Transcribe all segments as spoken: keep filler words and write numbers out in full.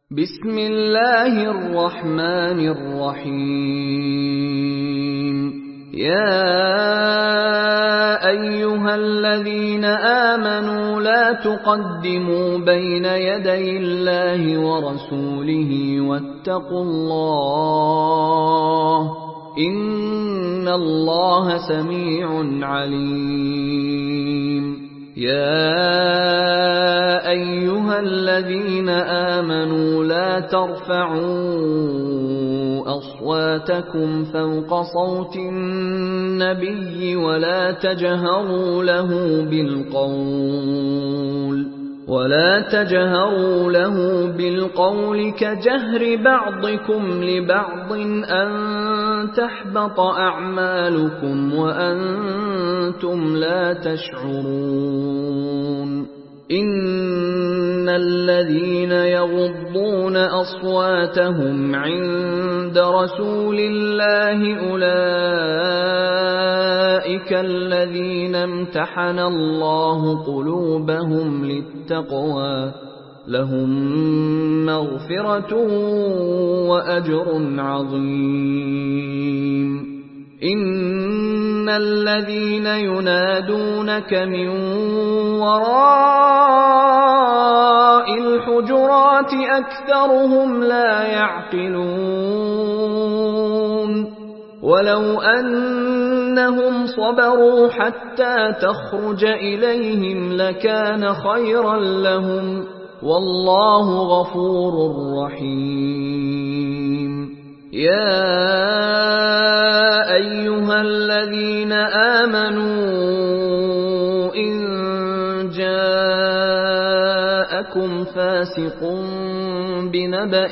بسم الله الرحمن الرحيم يا أيها الذين آمنوا لا تقدموا بين يدي الله ورسوله واتقوا الله إن الله سميع عليم يا أيها الذين آمنوا لا ترفعوا أصواتكم فوق صوت النبي ولا تجهروا له بالقول ولا تجهروا له بالقول كجهر بعضكم لبعض أن تحبط أعمالكم وأنتم لا تشعرون إن الذين يغضون أصواتهم عند رسول الله أولئك الذين امتحن الله قلوبهم للتقوى لهم مغفرة وأجر عظيم إن الذين ينادونك من وراء الحجرات أكثرهم لا يعقلون ولو أنهم صبروا حتى تخرج إليهم لكان خيرا لهم والله غفور رحيم يا أيها الذين آمنوا إن جاءكم فاسق بنبأ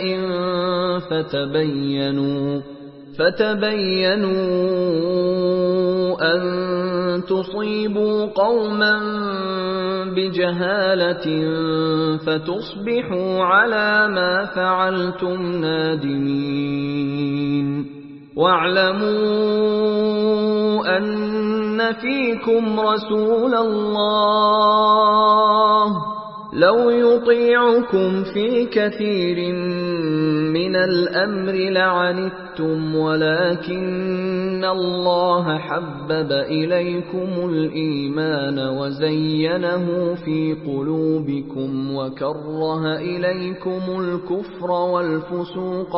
فتبينوا فتبينوا أن تصيبوا قوما بجهالة فتصبحوا على ما فعلتم نادمين واعلموا أن فيكم رسول الله لو يطيعكم في كثير من الأمر لعنتم ولكن الله حبب إليكم الإيمان وزينه في قلوبكم وكره إليكم الكفر والفسوق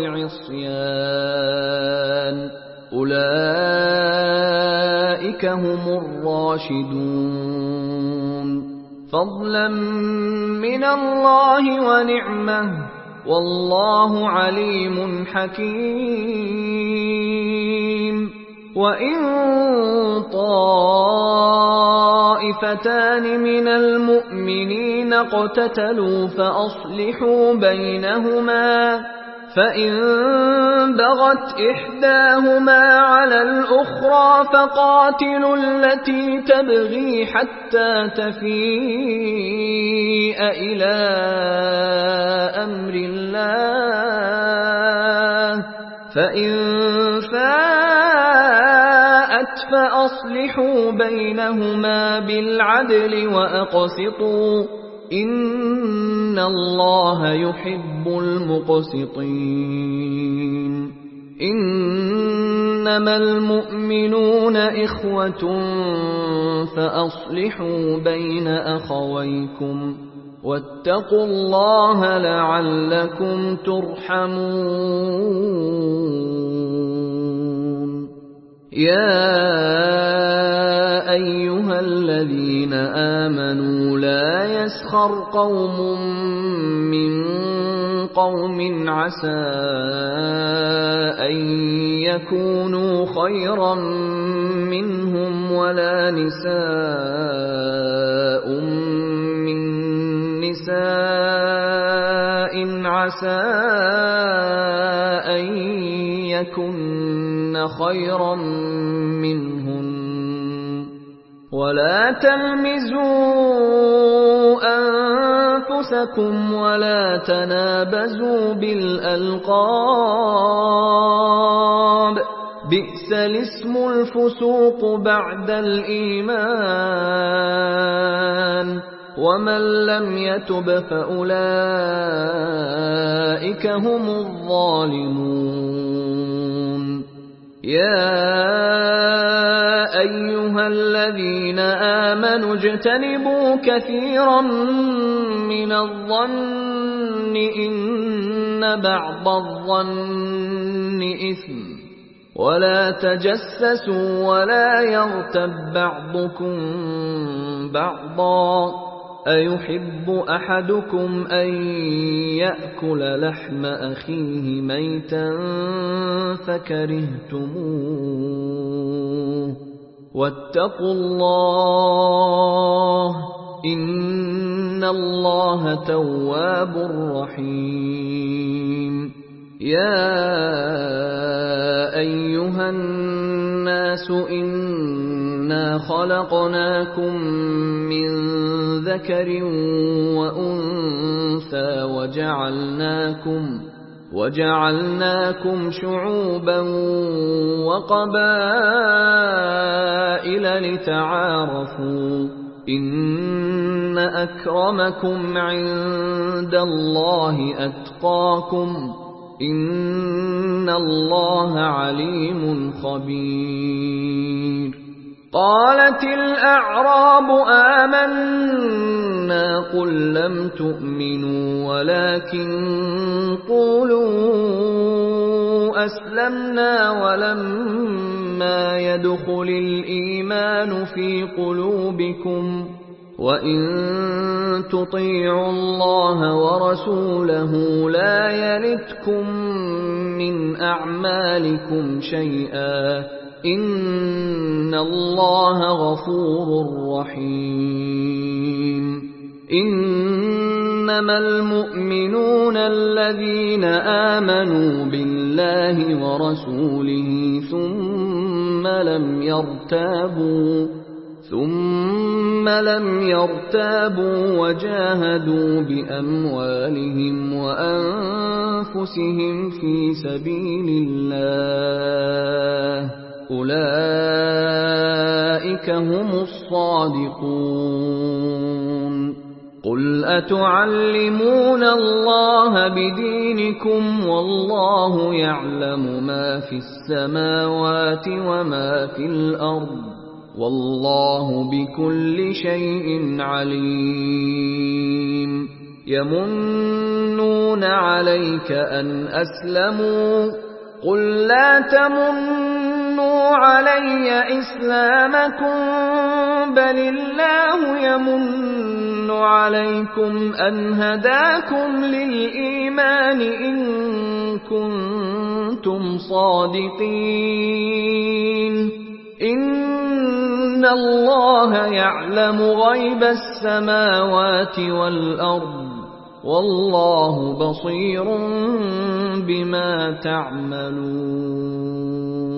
والعصيان أولئك هم الراشدون فضلا من الله ونعمه والله عليم حكيم وإن طائفتان من المؤمنين اقتتلوا فأصلحوا بينهما فإن بغت إحداهما على الأخرى فقاتلوا التي تبغي حتى تفيء إلى أمر الله فإن فاءت فأصلحوا بينهما بالعدل وأقسطوا إن الله يحب المقسطين إنما المؤمنون إخوة فأصلحوا بين أخويكم واتقوا الله لعلكم ترحمون يا أيها الذين آمنوا لا يسخر قوم من قوم عسى أن يكونوا خيرا منهم ولا نساء من نساء عسى أن يكن خيرا منهن ولا تلمزوا أنفسكم ولا تنابزوا بالألقاب بئس الاسم الفسوق بعد الإيمان ومن لم يتب فأولئك أولئك هم الظالمون يا أيها الذين آمنوا اجتنبوا كثيرا من الظن إن بعض الظن إثم ولا تجسسوا ولا يغتب بعضكم بعضا أيحب أحدكم أن يأكل لحم أخيه ميتا فكرهتموه واتقوا الله إن الله تواب رحيم يا أيها الناس إنا خلقناكم من ذكر وأنثى وجعلناكم وجعلناكم شعوبا وقبائل لتعارفوا إن أكرمكم عند الله أتقاكم إن الله عليم خبير قالت الأعراب آمنا قل لم تؤمنوا ولكن قولوا أسلمنا ولما يدخل الإيمان في قلوبكم وإن تطيعوا الله ورسوله لا يلتكم من أعمالكم شيئا إن الله غفور رحيم إنما المؤمنون الذين آمنوا بالله ورسوله ثم لم يرتابوا ثم لم يرتابوا وجاهدوا بأموالهم وأنفسهم في سبيل الله أولئك هم الصادقون قل أتعلمون الله بدينكم والله يعلم ما في السماوات وما في الأرض والله بكل شيء عليم يمنون عليك أن أسلموا قل لا تمنوا علي إسلامكم بل الله يمن عليكم أن هداكم للإيمان إن كنتم صادقين إن الله يعلم غيب السماوات والأرض والله بصير بما تعملون